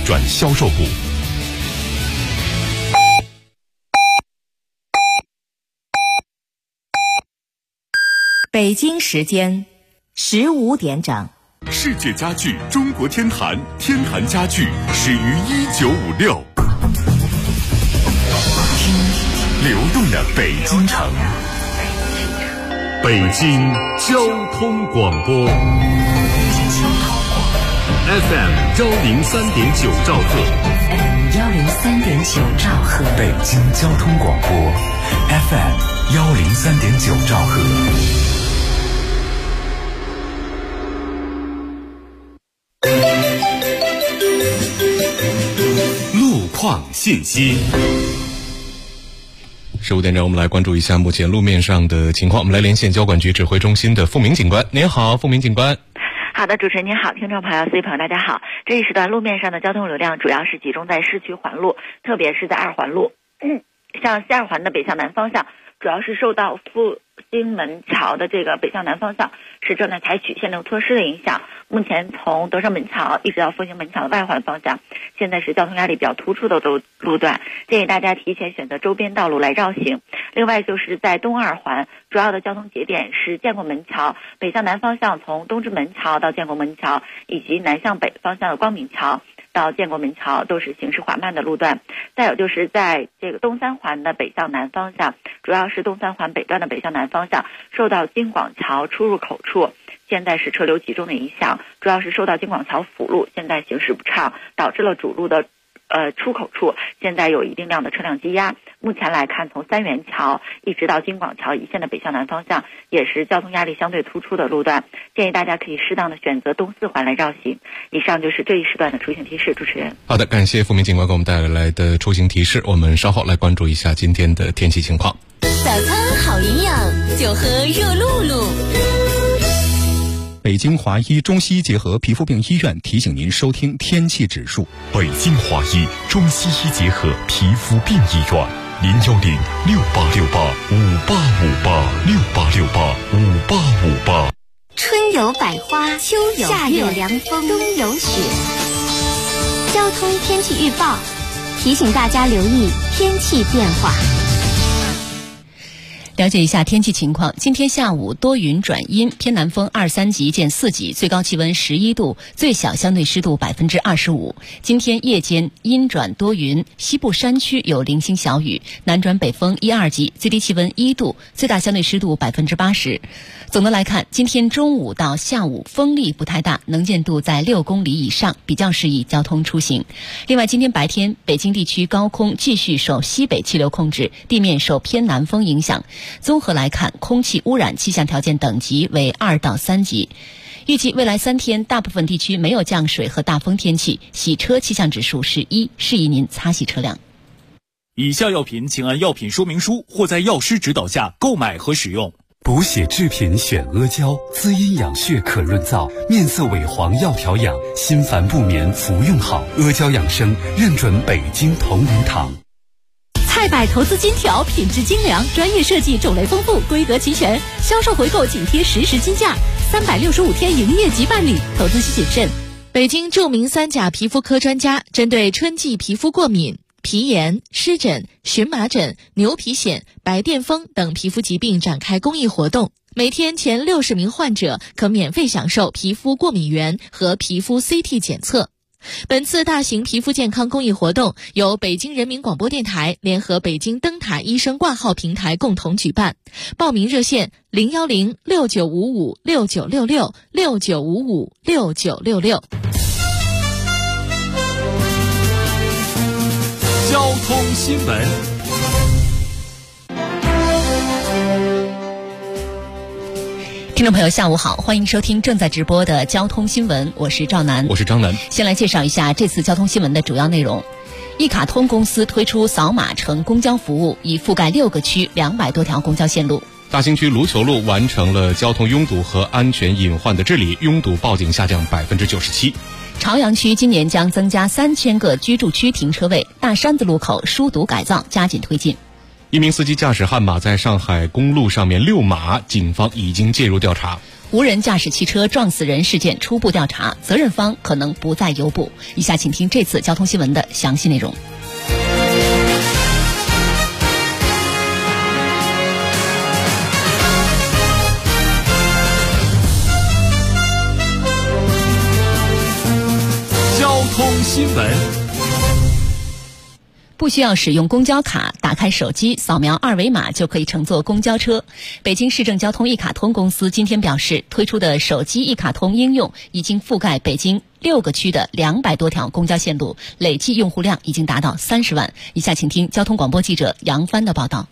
转销售部。 北京时间15点整。 世界家具中国天坛，天坛家具始于1956。流动的北京城，北京交通广播 FM 103.9兆赫 FM 103.9兆赫， 北京交通广播 FM 103.9兆赫。 路况信息。15点整，我们来关注一下目前路面上的情况。我们来连线交管局指挥中心的付明警官。您好，付明警官。 好的，主持人您好，听众朋友、司机朋友大家好。这一时段路面上的交通流量主要是集中在市区环路，特别是在2环路。像西2环的北向南方向，主要是受到复兴门桥的这个北向南方向是正在采取限流措施的影响。目前从德胜门桥一直到复兴门桥的外环方向，现在是交通压力比较突出的路段，建议大家提前选择周边道路来绕行。另外就是在东2环，主要的交通节点是建国门桥北向南方向，从东直门桥到建国门桥，以及南向北方向的光明桥到建国门桥都是行驶缓慢的路段。再有就是在这个东3环的北向南方向，主要是东3环北段的北向南方向，受到京广桥出入口处现在是车流集中的影响，主要是受到京广桥辅路现在行驶不畅，导致了主路的出口处现在有一定量的车辆积压。目前来看，从三元桥一直到京广桥一线的北向南方向也是交通压力相对突出的路段，建议大家可以适当的选择东4环来绕行。以上就是这一时段的出行提示，主持人。 好的，感谢付明警官给我们带来的出行提示。我们稍后来关注一下今天的天气情况。 早餐好营养，就喝热露露。 北京华医中西医结合皮肤病医院提醒您收听天气指数。 北京华医中西医结合皮肤病医院，0106868586868685858。 春有百花，秋有夏有凉风，冬有雪。交通天气预报提醒大家留意天气变化。 了解一下天气情况。今天下午多云转阴，偏南风2、3级见4级，最高气温11度，最小相对湿度25%。今天夜间阴转多云，西部山区有零星小雨，南转北风1、2级，最低气温1度，最大相对湿度80%。总的来看，今天中午到下午风力不太大，能见度在6公里以上，比较适宜交通出行。另外，今天白天北京地区高空继续受西北气流控制，地面受偏南风影响。综合来看，空气污染气象条件等级为2到3级。预计未来3天大部分地区没有降水和大风天气，洗车气象指数是1，适宜您擦洗车辆。 以下药品请按药品说明书或在药师指导下购买和使用。 补血制品选阿胶，滋阴养血可润燥，面色萎黄要调养，心烦不眠服用好。阿胶养生认准北京同仁堂。 菜百投资金条，品质精良，专业设计，种类丰富，规格齐全，销售回购紧贴实时金价，365天营业即办理，投资需谨慎。北京著名3甲皮肤科专家针对春季皮肤过敏、皮炎、湿疹、荨麻疹、牛皮癣、白癜风等皮肤疾病展开公益活动，每天前60名患者可免费享受皮肤过敏原和皮肤 CT 检测。本次大型皮肤健康公益活动由北京人民广播电台联合北京灯塔医生挂号平台共同举办，报名热线010-6955-6966，6955-6966。 交通新闻。 听众朋友下午好，欢迎收听正在直播的交通新闻，我是赵楠， 我是张楠。 先来介绍一下这次交通新闻的主要内容。一卡通公司推出扫码乘公交服务，已覆盖6个区200多条公交线路。 大兴区卢球路完成了交通拥堵和安全隐患的治理，拥堵报警下降97%。 朝阳区今年将增加3000个居住区停车位，大山子路口疏堵改造加紧推进。 一名司机驾驶悍马在上海公路上面遛马，警方已经介入调查。 无人驾驶汽车撞死人事件初步调查，责任方可能不再有捕。以下请听这次交通新闻的详细内容。 交通新闻。 不需要使用公交卡，打开手机扫描二维码就可以乘坐公交车。北京市政交通一卡通公司今天表示，推出的手机一卡通应用已经覆盖北京6个区的200多条公交线路，累计用户量已经达到30万。以下请听交通广播记者杨帆的报道。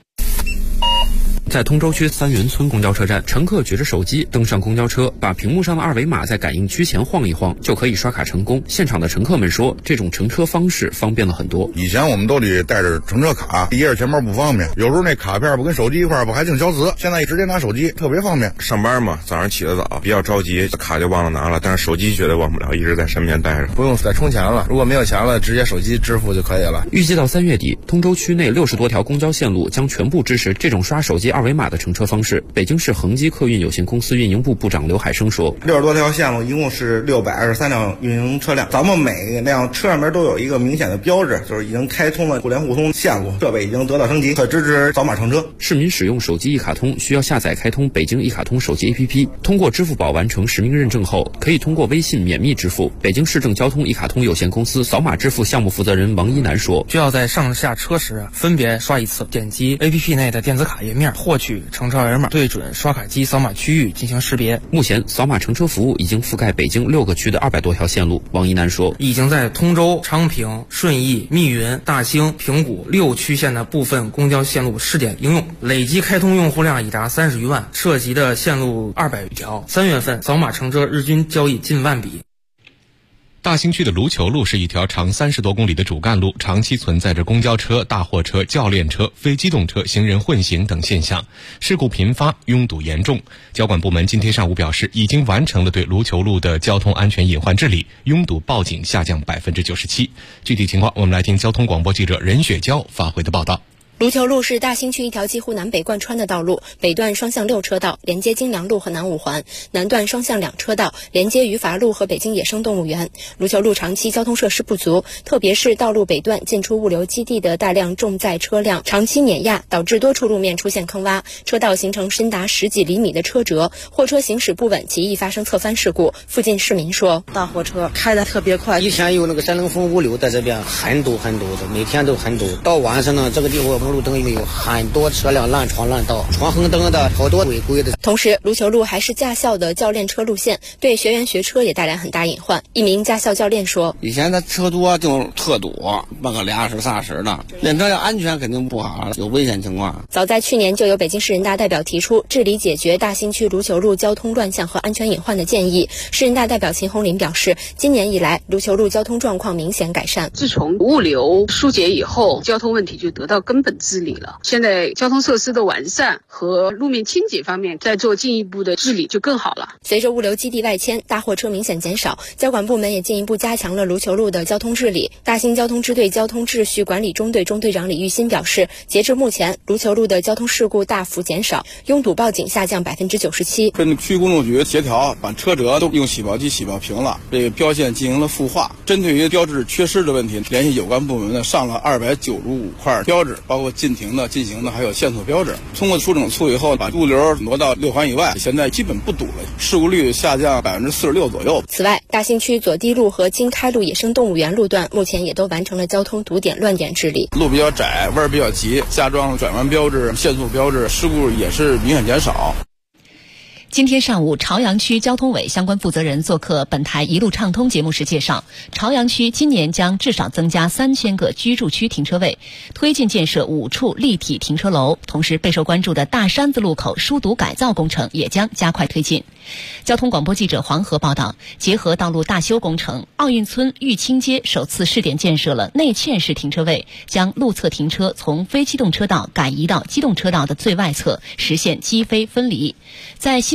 在通州区三元村公交车站，乘客举着手机登上公交车，把屏幕上的二维码在感应区前晃一晃，就可以刷卡成功。现场的乘客们说，这种乘车方式方便了很多。 以前我们都得带着乘车卡，掖着钱包不方便，有时候那卡片不跟手机一块不还净消磁，现在直接拿手机特别方便。 上班嘛，早上起得早，比较着急，卡就忘了拿了，但是手机绝对忘不了，一直在身边带着， 不用再充钱了，如果没有钱了，直接手机支付就可以了。 预计到3月底，通州区内60多条公交线路将全部支持这种刷手机二维码的乘车方式。北京市恒基客运有限公司运营部部长刘海生说 ，60多条线路一共是623辆运营车辆，咱们每辆车上面都有一个明显的标志，就是已经开通了互联互通线路，设备已经得到升级，可支持扫码乘车。 市民使用手机一卡通需要下载开通北京一卡通手机 APP， 通过支付宝完成实名认证后，可以通过微信免密支付。北京市政交通一卡通有限公司扫码支付项目负责人王一楠说， 需要在上下车时分别刷一次，点击 APP 内的电子卡页面，获取乘车二维码，对准刷卡机扫码区域进行识别。 目前扫码乘车服务已经覆盖北京6个区的200多条线路。王一楠说， 已经在通州、昌平、顺义、密云、大兴、平谷6区县的部分公交线路试点应用，累计开通用户量已达30余万，涉及的线路200余条。3月份扫码乘车日均交易近万笔。 大兴区的卢球路是一条长30多公里的主干路，长期存在着公交车、大货车、教练车、非机动车、行人混行等现象，事故频发，拥堵严重。交管部门今天上午表示，已经完成了对卢球路的交通安全隐患治理，拥堵报警下降97%。具体情况，我们来听交通广播记者任雪娇发回的报道。 卢球路是大兴区一条几乎南北贯穿的道路，北段双向6车道，连接金良路和南五环；南段双向2车道，连接余伐路和北京野生动物园。卢球路长期交通设施不足，特别是道路北段进出物流基地的大量重载车辆长期碾压，导致多处路面出现坑洼，车道形成深达10几厘米的车辙，货车行驶不稳，极易发生侧翻事故。附近市民说， 大货车开得特别快，以前有那个山东风物流在这边很多的，每天都很多。到晚上呢，这个地方路灯有很多车辆乱闯乱道，闯红灯的好多违规的。 同时，卢球路还是驾校的教练车路线，对学员学车也带来很大隐患。一名驾校教练说， 以前的车多就特堵，办个20、30的，练车要安全肯定不好，有危险情况。 早在去年就有北京市人大代表提出治理解决大兴区卢球路交通乱象和安全隐患的建议。市人大代表秦红林表示，今年以来卢球路交通状况明显改善。 自从物流疏解以后，交通问题就得到根本治理了。现在交通设施的完善和路面清洁方面再做进一步的治理就更好了。 随着物流基地外迁，大货车明显减少，交管部门也进一步加强了卢球路的交通治理。大兴交通支队交通秩序管理中队中队长李玉新表示，截至目前，卢球路的交通事故大幅减少，拥堵报警下降97%。 跟区公路局协调，把车辙都用洗报机洗报平了，这个标线进行了复画。针对于标志缺失的问题，联系有关部门呢，上了295块标志，包括进停的、进行的，还有限速标志。通过出整肃以后，把物流挪到6环以外，现在基本不堵了，事故率下降46%左右。 此外，大兴区左堤路和经开路野生动物园路段目前也都完成了交通堵点乱点治理。 路比较窄，弯比较急，加装转弯标志、限速标志，事故也是明显减少。 今天上午，朝阳区交通委相关负责人做客本台一路畅通节目时介绍，朝阳区今年将至少增加3000个居住区停车位，推进建设5处立体停车楼，同时备受关注的大山子路口疏堵改造工程也将加快推进。交通广播记者黄河报道，结合道路大修工程，奥运村玉清街首次试点建设了内嵌式停车位，将路侧停车从非机动车道改移到机动车道的最外侧，实现机非分离。在新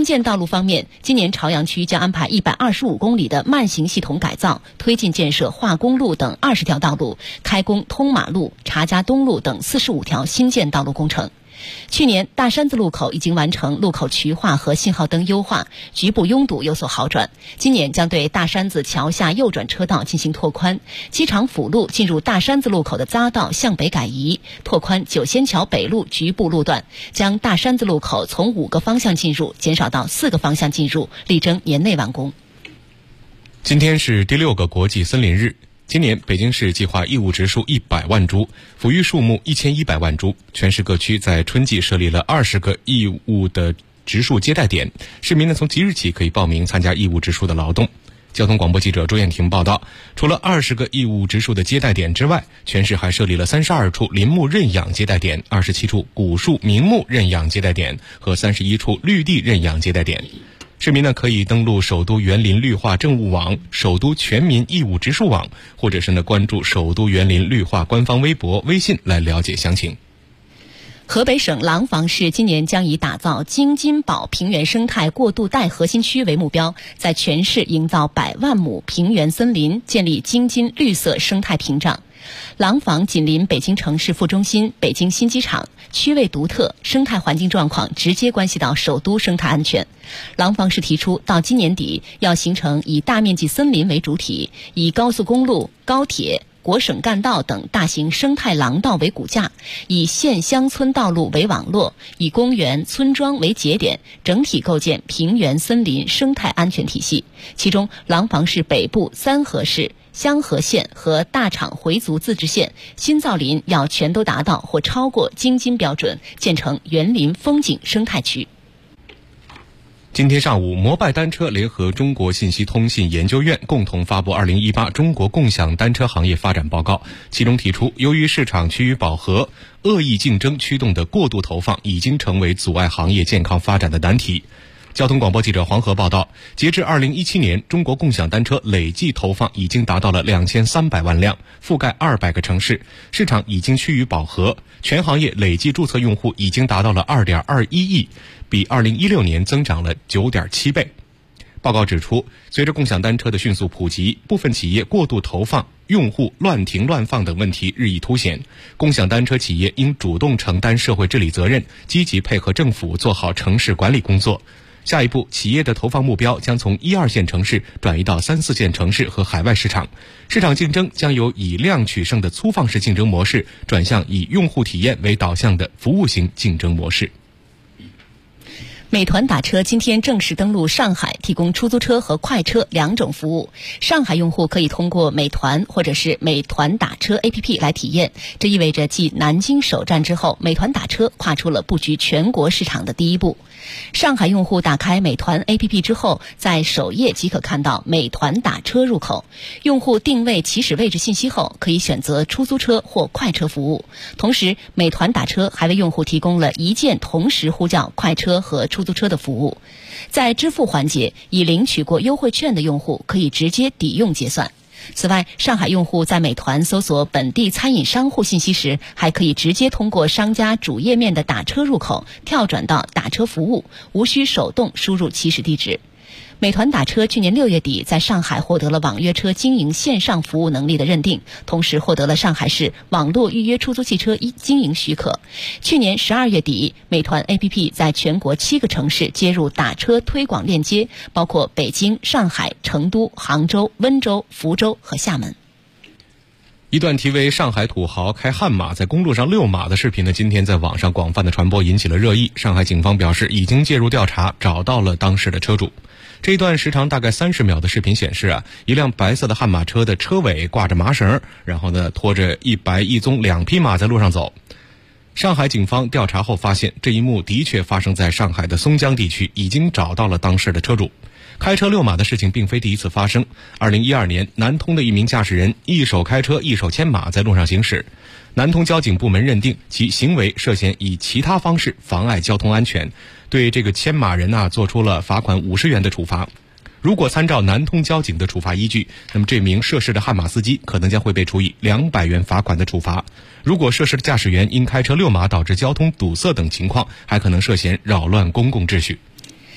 新建道路方面，今年朝阳区将安排125公里的慢行系统改造，推进建设化工路等20条道路，开工通马路、查家东路等45条新建道路工程。去年大山子路口已经完成路口渠化和信号灯优化，局部拥堵有所好转。今年将对大山子桥下右转车道进行拓宽，机场辅路进入大山子路口的匝道向北改移，拓宽九仙桥北路局部路段，将大山子路口从5个方向进入减少到4个方向进入，力争年内完工。 今天是第6个国际森林日。今年北京市计划义务植树100万株，抚育树木1100万株。全市各区在春季设立了20个义务的植树接待点，市民呢从即日起可以报名参加义务植树的劳动。交通广播记者朱艳婷报道，除了20个义务植树的接待点之外，全市还设立了32处林木认养接待点、27处古树名木认养接待点和31处绿地认养接待点。市民呢可以登录首都园林绿化政务网、首都全民义务植树网，或者是呢关注首都园林绿化官方微博、微信来了解详情。 河北省廊坊市今年将以打造京津保平原生态过渡带核心区为目标，在全市营造100万亩平原森林，建立京津绿色生态屏障。廊坊紧邻北京城市副中心、北京新机场，区位独特，生态环境状况直接关系到首都生态安全。廊坊市提出，到今年底要形成以大面积森林为主体，以高速公路、高铁、国省干道等大型生态廊道为骨架，以县乡村道路为网络，以公园、村庄为节点，整体构建平原森林生态安全体系。其中，廊坊市北部3河市、香河县和大厂回族自治县新造林要全都达到或超过京津标准，建成园林风景生态区。 今天上午，摩拜单车联合中国信息通信研究院共同发布2018中国共享单车行业发展报告，其中提出，由于市场趋于饱和，恶意竞争驱动的过度投放已经成为阻碍行业健康发展的难题。交通广播记者黄河报道，截至2017年，中国共享单车累计投放已经达到了2300万辆，覆盖200个城市，市场已经趋于饱和，全行业累计注册用户已经达到了2.21亿，比2016年增长了9.7倍。报告指出，随着共享单车的迅速普及，部分企业过度投放、用户乱停乱放等问题日益凸显，共享单车企业应主动承担社会治理责任，积极配合政府做好城市管理工作。下一步，企业的投放目标将从1、2线城市转移到3、4线城市和海外市场，市场竞争将由以量取胜的粗放式竞争模式转向以用户体验为导向的服务型竞争模式。 美团打车今天正式登陆上海，提供出租车和快车2种服务。上海用户可以通过美团或者是美团打车 APP 来体验。这意味着继南京首站之后，美团打车跨出了布局全国市场的第一步。上海用户打开美团 APP 之后，在首页即可看到美团打车入口。用户定位起始位置信息后，可以选择出租车或快车服务。同时，美团打车还为用户提供了一键同时呼叫快车和出租车的服务。在支付环节，已领取过优惠券的用户可以直接抵用结算。此外，上海用户在美团搜索本地餐饮商户信息时，还可以直接通过商家主页面的打车入口跳转到打车服务，无需手动输入起始地址。美团打车去年6月底在上海获得了网约车经营线上服务能力的认定，同时获得了上海市网络预约出租汽车经营许可。去年12月底，美团 APP 在全国7个城市接入打车推广链接，包括北京、上海、成都、杭州、温州、福州和厦门。 一段题为上海土豪开悍马在公路上遛马的视频呢，今天在网上广泛的传播，引起了热议。上海警方表示已经介入调查，找到了当时的车主。这一段时长大概30秒的视频显示一辆白色的悍马车的车尾挂着麻绳，然后呢拖着一白一棕2匹马在路上走。上海警方调查后发现，这一幕的确发生在上海的松江地区，已经找到了当时的车主。开车遛马的事情并非第一次发生。2012年，南通的一名驾驶人一手开车一手牵马在路上行驶，南通交警部门认定其行为涉嫌以其他方式妨碍交通安全，对这个牵马人做出了罚款50元的处罚。如果参照南通交警的处罚依据，那么这名涉事的悍马司机可能将会被处以200元罚款的处罚。如果涉事的驾驶员因开车遛马导致交通堵塞等情况，还可能涉嫌扰乱公共秩序。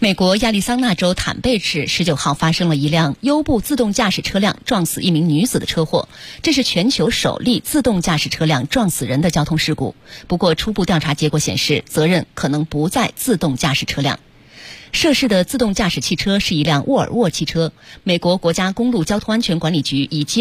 美国亚利桑那州坦贝市19号发生了一辆优步自动驾驶车辆撞死一名女子的车祸，这是全球首例自动驾驶车辆撞死人的交通事故。不过，初步调查结果显示，责任可能不在自动驾驶车辆。涉事的自动驾驶汽车是一辆沃尔沃汽车。美国国家公路交通安全管理局已接